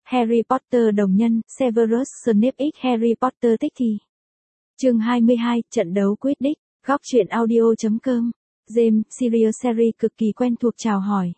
Harry Potter đồng nhân, Severus Snape x Harry Potter tích thì. Chương 22, trận đấu quyết định, góc truyện audio.com. James, Sirius Harry cực kỳ quen thuộc chào hỏi.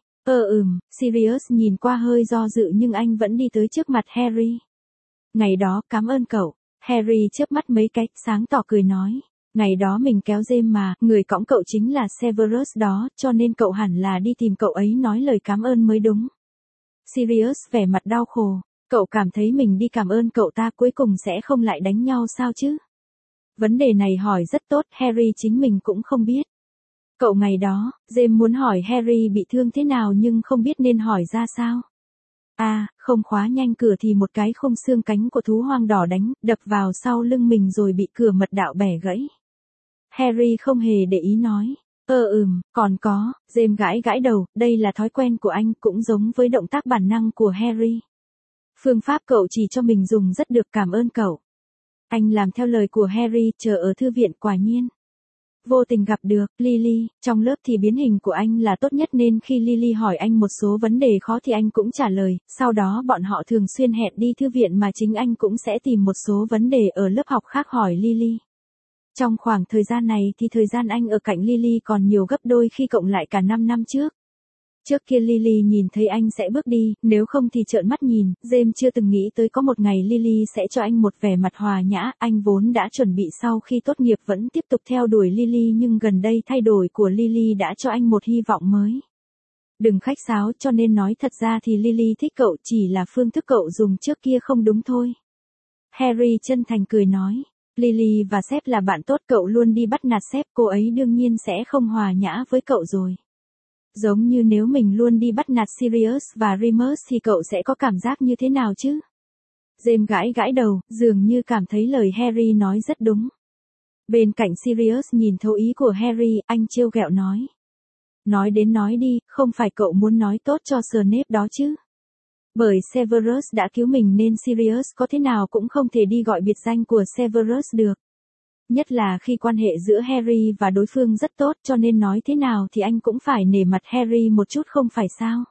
Sirius nhìn qua hơi do dự nhưng anh vẫn đi tới trước mặt Harry. Ngày đó, cảm ơn cậu. Harry chớp mắt mấy cái, sáng tỏ cười nói. Ngày đó mình kéo James mà, người cõng cậu chính là Severus đó, cho nên cậu hẳn là đi tìm cậu ấy nói lời cảm ơn mới đúng. Sirius vẻ mặt đau khổ. Cậu cảm thấy mình đi cảm ơn cậu ta cuối cùng sẽ không lại đánh nhau sao chứ? Vấn đề này hỏi rất tốt, Harry chính mình cũng không biết. Cậu ngày đó, James muốn hỏi Harry bị thương thế nào nhưng không biết nên hỏi ra sao. Không khóa nhanh cửa thì một cái khung xương cánh của thú hoang đỏ đánh, đập vào sau lưng mình rồi bị cửa mật đạo bẻ gãy. Harry không hề để ý nói. Còn có, James gãi đầu, đây là thói quen của anh cũng giống với động tác bản năng của Harry. Phương pháp cậu chỉ cho mình dùng rất được, cảm ơn cậu. Anh làm theo lời của Harry, chờ ở thư viện quả nhiên. Vô tình gặp được Lily, trong lớp thì biến hình của anh là tốt nhất nên khi Lily hỏi anh một số vấn đề khó thì anh cũng trả lời, sau đó bọn họ thường xuyên hẹn đi thư viện mà chính anh cũng sẽ tìm một số vấn đề ở lớp học khác hỏi Lily. Trong khoảng thời gian này thì thời gian anh ở cạnh Lily còn nhiều gấp đôi khi cộng lại cả 5 năm trước. Trước kia Lily nhìn thấy anh sẽ bước đi, nếu không thì trợn mắt nhìn, James chưa từng nghĩ tới có một ngày Lily sẽ cho anh một vẻ mặt hòa nhã, anh vốn đã chuẩn bị sau khi tốt nghiệp vẫn tiếp tục theo đuổi Lily nhưng gần đây thay đổi của Lily đã cho anh một hy vọng mới. Đừng khách sáo, cho nên nói thật ra thì Lily thích cậu chỉ là phương thức cậu dùng trước kia không đúng thôi. Harry chân thành cười nói. Lily và Sếp là bạn tốt, cậu luôn đi bắt nạt Sếp, cô ấy đương nhiên sẽ không hòa nhã với cậu rồi. Giống như nếu mình luôn đi bắt nạt Sirius và Remus thì cậu sẽ có cảm giác như thế nào chứ? James gãi đầu, dường như cảm thấy lời Harry nói rất đúng. Bên cạnh Sirius nhìn thấu ý của Harry, anh trêu ghẹo nói. Nói đến nói đi, không phải cậu muốn nói tốt cho Snape đó chứ? Bởi Severus đã cứu mình nên Sirius có thế nào cũng không thể đi gọi biệt danh của Severus được. Nhất là khi quan hệ giữa Harry và đối phương rất tốt cho nên nói thế nào thì anh cũng phải nể mặt Harry một chút không phải sao.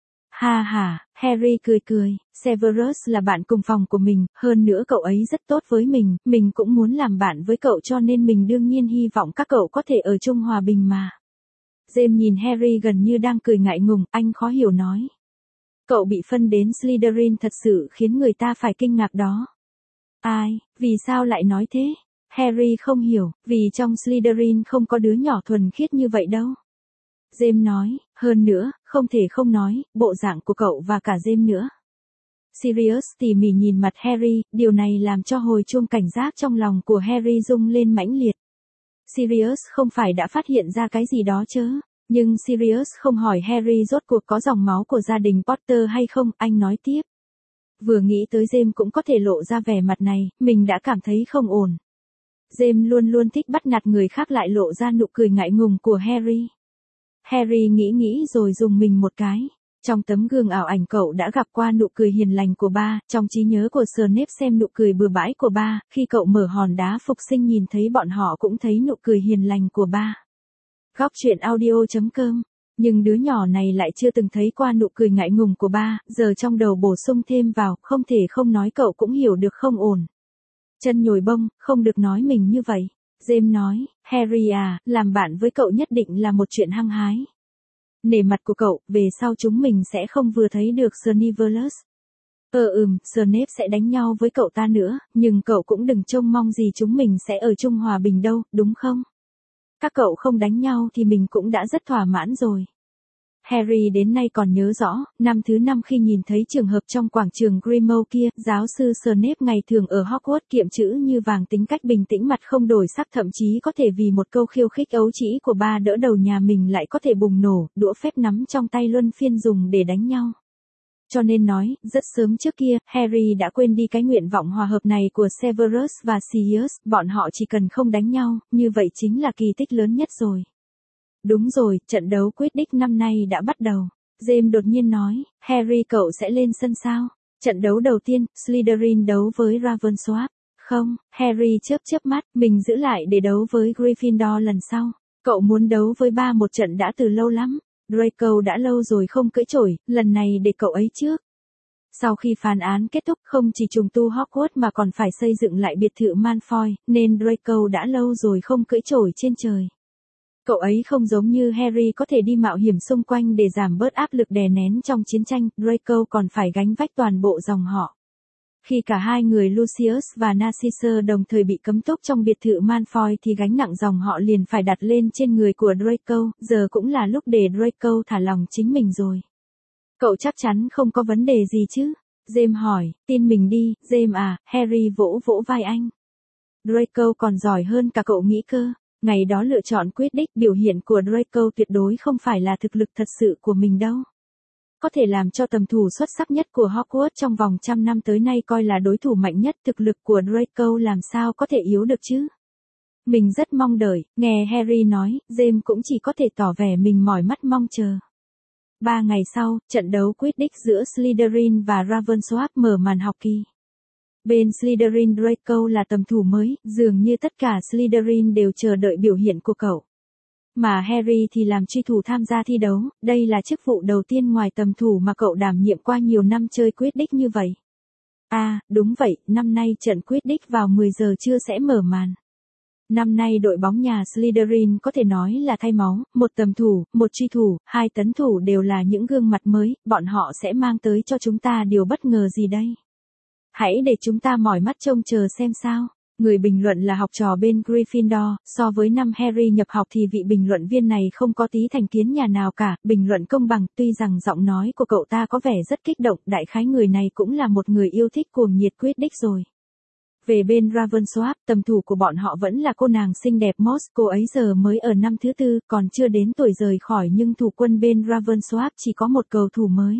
Harry cười, Severus là bạn cùng phòng của mình, hơn nữa cậu ấy rất tốt với mình cũng muốn làm bạn với cậu cho nên mình đương nhiên hy vọng các cậu có thể ở chung hòa bình mà. James nhìn Harry gần như đang cười ngại ngùng, anh khó hiểu nói. Cậu bị phân đến Slytherin thật sự khiến người ta phải kinh ngạc đó. Vì sao lại nói thế? Harry không hiểu, vì trong Slytherin không có đứa nhỏ thuần khiết như vậy đâu. James nói, hơn nữa, không thể không nói, bộ dạng của cậu và cả James nữa. Sirius tỉ mỉ nhìn mặt Harry, điều này làm cho hồi chuông cảnh giác trong lòng của Harry rung lên mãnh liệt. Sirius không phải đã phát hiện ra cái gì đó chứ? Nhưng Sirius không hỏi Harry rốt cuộc có dòng máu của gia đình Potter hay không, anh nói tiếp. Vừa nghĩ tới James cũng có thể lộ ra vẻ mặt này, mình đã cảm thấy không ổn. James luôn thích bắt nạt người khác lại lộ ra nụ cười ngại ngùng của Harry. Harry nghĩ rồi dùng mình một cái. Trong tấm gương ảo ảnh cậu đã gặp qua nụ cười hiền lành của ba, trong trí nhớ của Snape xem nụ cười bừa bãi của ba, khi cậu mở hòn đá phục sinh nhìn thấy bọn họ cũng thấy nụ cười hiền lành của ba. Góc truyện audio.com. Nhưng đứa nhỏ này lại chưa từng thấy qua nụ cười ngại ngùng của ba, giờ trong đầu bổ sung thêm vào, không thể không nói cậu cũng hiểu được không ổn. Chân nhồi bông, không được nói mình như vậy. James nói, Harry làm bạn với cậu nhất định là một chuyện hăng hái. Nể mặt của cậu, về sau chúng mình sẽ không vừa thấy được Severus. Snape sẽ đánh nhau với cậu ta nữa, nhưng cậu cũng đừng trông mong gì chúng mình sẽ ở chung hòa bình đâu, đúng không? Các cậu không đánh nhau thì mình cũng đã rất thỏa mãn rồi. Harry đến nay còn nhớ rõ, năm thứ 5 khi nhìn thấy trường hợp trong quảng trường Grimmauld kia, giáo sư Snape ngày thường ở Hogwarts kiệm chữ như vàng tính cách bình tĩnh mặt không đổi sắc thậm chí có thể vì một câu khiêu khích ấu trĩ của ba đỡ đầu nhà mình lại có thể bùng nổ, đũa phép nắm trong tay luân phiên dùng để đánh nhau. Cho nên nói, rất sớm trước kia, Harry đã quên đi cái nguyện vọng hòa hợp này của Severus và Sirius, bọn họ chỉ cần không đánh nhau, như vậy chính là kỳ tích lớn nhất rồi. Đúng rồi, trận đấu quyết định năm nay đã bắt đầu. James đột nhiên nói, Harry cậu sẽ lên sân sao? Trận đấu đầu tiên, Slytherin đấu với Ravenclaw. Không, Harry chớp mắt, mình giữ lại để đấu với Gryffindor lần sau. Cậu muốn đấu với ba một trận đã từ lâu lắm. Draco đã lâu rồi không cưỡi chổi, lần này để cậu ấy trước. Sau khi phán án kết thúc không chỉ trùng tu Hogwarts mà còn phải xây dựng lại biệt thự Malfoy, nên Draco đã lâu rồi không cưỡi chổi trên trời. Cậu ấy không giống như Harry có thể đi mạo hiểm xung quanh để giảm bớt áp lực đè nén trong chiến tranh, Draco còn phải gánh vác toàn bộ dòng họ. Khi cả hai người Lucius và Narcissa đồng thời bị cấm túc trong biệt thự Malfoy thì gánh nặng dòng họ liền phải đặt lên trên người của Draco, giờ cũng là lúc để Draco thả lòng chính mình rồi. Cậu chắc chắn không có vấn đề gì chứ? James hỏi, tin mình đi, James à, Harry vỗ vỗ vai anh. Draco còn giỏi hơn cả cậu nghĩ cơ. Ngày đó lựa chọn Quidditch, biểu hiện của Draco tuyệt đối không phải là thực lực thật sự của mình đâu. Có thể làm cho tầm thủ xuất sắc nhất của Hogwarts trong vòng 100 năm tới nay coi là đối thủ mạnh nhất, thực lực của Draco làm sao có thể yếu được chứ? Mình rất mong đợi, nghe Harry nói, James cũng chỉ có thể tỏ vẻ mình mỏi mắt mong chờ. 3 ngày sau, trận đấu Quidditch giữa Slytherin và Ravenclaw mở màn học kỳ. Bên Slytherin Draco là tầm thủ mới, dường như tất cả Slytherin đều chờ đợi biểu hiện của cậu. Mà Harry thì làm truy thủ tham gia thi đấu, đây là chức vụ đầu tiên ngoài tầm thủ mà cậu đảm nhiệm qua nhiều năm chơi Quidditch như vậy. À, đúng vậy, năm nay trận Quidditch vào 10 giờ trưa sẽ mở màn. Năm nay đội bóng nhà Slytherin có thể nói là thay máu, một tầm thủ, một truy thủ, 2 tấn thủ đều là những gương mặt mới, bọn họ sẽ mang tới cho chúng ta điều bất ngờ gì đây? Hãy để chúng ta mỏi mắt trông chờ xem sao. Người bình luận là học trò bên Gryffindor, so với năm Harry nhập học thì vị bình luận viên này không có tí thành kiến nhà nào cả, bình luận công bằng, tuy rằng giọng nói của cậu ta có vẻ rất kích động, đại khái người này cũng là một người yêu thích cuồng nhiệt Quidditch rồi. Về bên Ravenclaw, tầm thủ của bọn họ vẫn là cô nàng xinh đẹp Moss, cô ấy giờ mới ở năm thứ 4, còn chưa đến tuổi rời khỏi nhưng thủ quân bên Ravenclaw chỉ có một cầu thủ mới.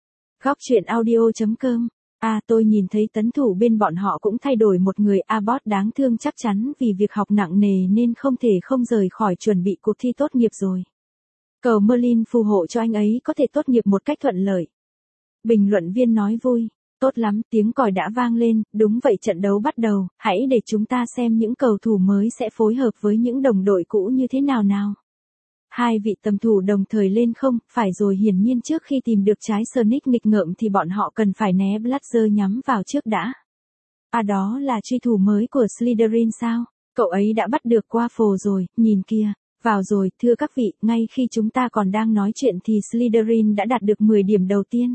Góc truyện audio.com. À, tôi nhìn thấy tấn thủ bên bọn họ cũng thay đổi một người, Abbott đáng thương chắc chắn vì việc học nặng nề nên không thể không rời khỏi chuẩn bị cuộc thi tốt nghiệp rồi. Cầu Merlin phù hộ cho anh ấy có thể tốt nghiệp một cách thuận lợi. Bình luận viên nói vui. Tốt lắm, tiếng còi đã vang lên, đúng vậy trận đấu bắt đầu, hãy để chúng ta xem những cầu thủ mới sẽ phối hợp với những đồng đội cũ như thế nào nào. Hai vị tầm thủ đồng thời lên không, phải rồi hiển nhiên trước khi tìm được trái Sonic nghịch ngợm thì bọn họ cần phải né Blazer nhắm vào trước đã. À đó là truy thủ mới của Slytherin sao? Cậu ấy đã bắt được Quaffle rồi, nhìn kìa. Vào rồi, thưa các vị, ngay khi chúng ta còn đang nói chuyện thì Slytherin đã đạt được 10 điểm đầu tiên.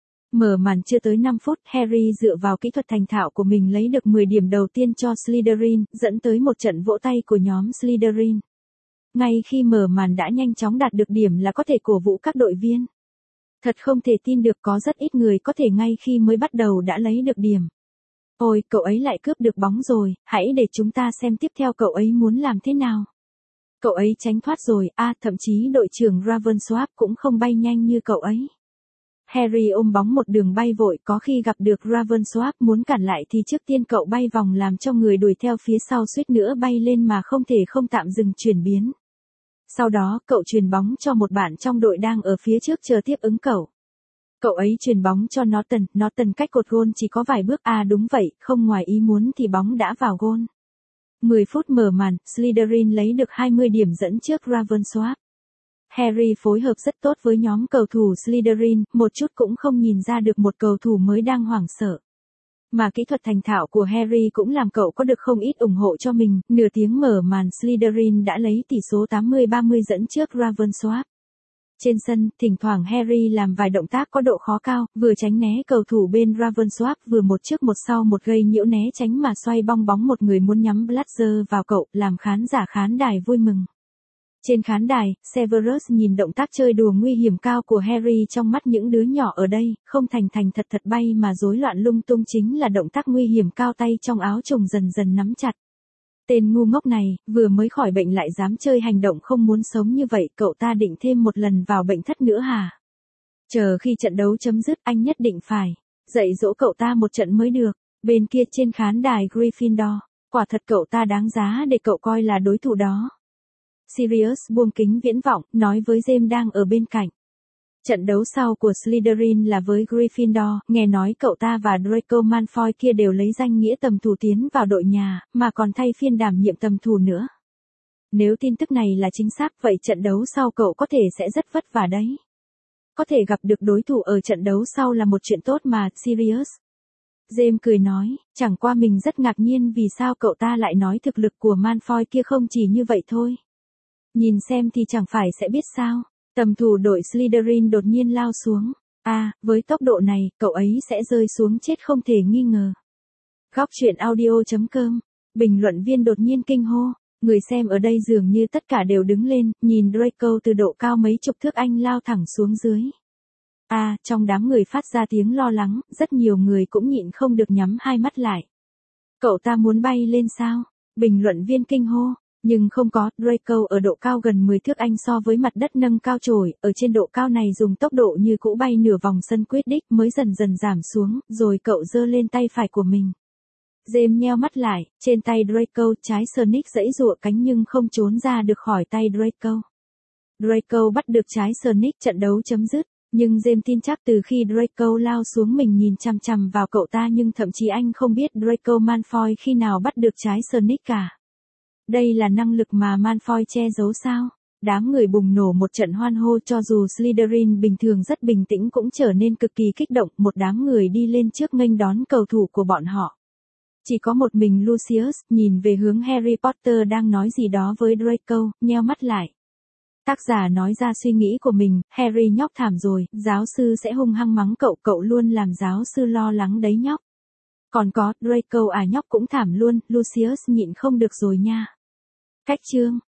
Mở màn chưa tới 5 phút, Harry dựa vào kỹ thuật thành thạo của mình lấy được 10 điểm đầu tiên cho Slytherin, dẫn tới một trận vỗ tay của nhóm Slytherin. Ngay khi mở màn đã nhanh chóng đạt được điểm là có thể cổ vũ các đội viên. Thật không thể tin được có rất ít người có thể ngay khi mới bắt đầu đã lấy được điểm. Ôi, cậu ấy lại cướp được bóng rồi, hãy để chúng ta xem tiếp theo cậu ấy muốn làm thế nào. Cậu ấy tránh thoát rồi, thậm chí đội trưởng Ravenclaw cũng không bay nhanh như cậu ấy. Harry ôm bóng một đường bay vội, có khi gặp được Ravenclaw muốn cản lại thì trước tiên cậu bay vòng làm cho người đuổi theo phía sau suýt nữa bay lên mà không thể không tạm dừng chuyển biến. Sau đó, cậu truyền bóng cho một bạn trong đội đang ở phía trước chờ tiếp ứng cậu. Cậu ấy truyền bóng cho Norton cách cột gôn chỉ có vài bước, đúng vậy, không ngoài ý muốn thì bóng đã vào gôn. 10 phút mở màn, Slytherin lấy được 20 điểm dẫn trước Ravenclaw. Harry phối hợp rất tốt với nhóm cầu thủ Slytherin, một chút cũng không nhìn ra được một cầu thủ mới đang hoảng sợ. Mà kỹ thuật thành thạo của Harry cũng làm cậu có được không ít ủng hộ cho mình, nửa tiếng mở màn Slytherin đã lấy tỷ số 80-30 dẫn trước Ravenclaw. Trên sân, thỉnh thoảng Harry làm vài động tác có độ khó cao, vừa tránh né cầu thủ bên Ravenclaw, vừa một trước một sau một gây nhiễu né tránh mà xoay bong bóng một người muốn nhắm Blazer vào cậu, làm khán giả khán đài vui mừng. Trên khán đài, Severus nhìn động tác chơi đùa nguy hiểm cao của Harry trong mắt những đứa nhỏ ở đây, không thành thật bay mà rối loạn lung tung chính là động tác nguy hiểm cao, tay trong áo trùng dần dần nắm chặt. Tên ngu ngốc này, vừa mới khỏi bệnh lại dám chơi hành động không muốn sống như vậy, cậu ta định thêm một lần vào bệnh thất nữa hả? Chờ khi trận đấu chấm dứt anh nhất định phải dạy dỗ cậu ta một trận mới được. Bên kia trên khán đài Gryffindor, quả thật cậu ta đáng giá để cậu coi là đối thủ đó. Sirius buông kính viễn vọng, nói với James đang ở bên cạnh. Trận đấu sau của Slytherin là với Gryffindor, nghe nói cậu ta và Draco Malfoy kia đều lấy danh nghĩa tầm thủ tiến vào đội nhà, mà còn thay phiên đảm nhiệm tầm thủ nữa. Nếu tin tức này là chính xác vậy trận đấu sau cậu có thể sẽ rất vất vả đấy. có thể gặp được đối thủ ở trận đấu sau là một chuyện tốt mà, Sirius. James cười nói, chẳng qua mình rất ngạc nhiên vì sao cậu ta lại nói thực lực của Malfoy kia không chỉ như vậy thôi. Nhìn xem thì chẳng phải sẽ biết sao. Tầm thủ đội Slytherin đột nhiên lao xuống. Với tốc độ này, cậu ấy sẽ rơi xuống chết không thể nghi ngờ. Góc truyện audio.com. Bình luận viên đột nhiên kinh hô. Người xem ở đây dường như tất cả đều đứng lên, nhìn Draco từ độ cao mấy chục thước anh lao thẳng xuống dưới. Trong đám người phát ra tiếng lo lắng, rất nhiều người cũng nhịn không được nhắm hai mắt lại. Cậu ta muốn bay lên sao? Bình luận viên kinh hô. Nhưng không có, Draco ở độ cao gần 10 thước anh so với mặt đất nâng cao trổi, ở trên độ cao này dùng tốc độ như cũ bay nửa vòng sân Quidditch mới dần dần giảm xuống, rồi cậu giơ lên tay phải của mình. James nheo mắt lại, trên tay Draco trái Sonic giãy giụa cánh nhưng không trốn ra được khỏi tay Draco. Draco bắt được trái Sonic, trận đấu chấm dứt, nhưng James tin chắc từ khi Draco lao xuống mình nhìn chằm chằm vào cậu ta nhưng thậm chí anh không biết Draco Malfoy khi nào bắt được trái Sonic cả. Đây là năng lực mà Malfoy che giấu sao? Đám người bùng nổ một trận hoan hô cho dù Slytherin bình thường rất bình tĩnh cũng trở nên cực kỳ kích động, một đám người đi lên trước nghênh đón cầu thủ của bọn họ. Chỉ có một mình Lucius, nhìn về hướng Harry Potter đang nói gì đó với Draco, nheo mắt lại. Tác giả nói ra suy nghĩ của mình, Harry nhóc thảm rồi, giáo sư sẽ hung hăng mắng cậu luôn làm giáo sư lo lắng đấy nhóc. Còn có, Draco nhóc cũng thảm luôn, Lucius nhịn không được rồi nha. Cách chương